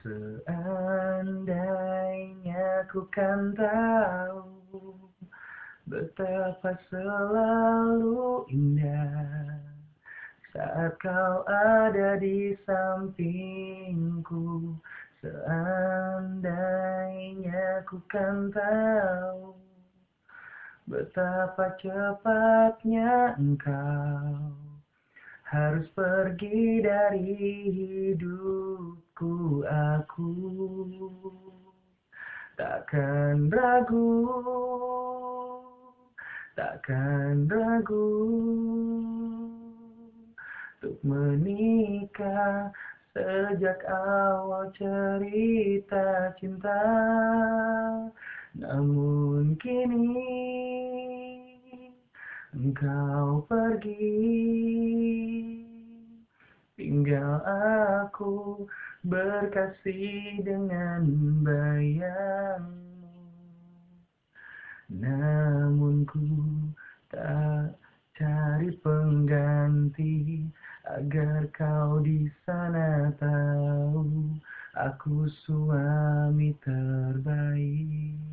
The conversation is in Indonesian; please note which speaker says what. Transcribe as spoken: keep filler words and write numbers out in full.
Speaker 1: Seandainya ku kan tahu betapa selalu indah saat kau ada di sampingku. Seandainya ku kan tahu betapa cepatnya engkau harus pergi dari hidupku, aku takkan ragu, takkan ragu untuk menikah sejak awal cerita cinta. Namun kini engkau pergi, tinggal aku berkasih dengan bayangmu. Namun ku tak cari pengganti agar kau di sana tahu aku suami terbaik.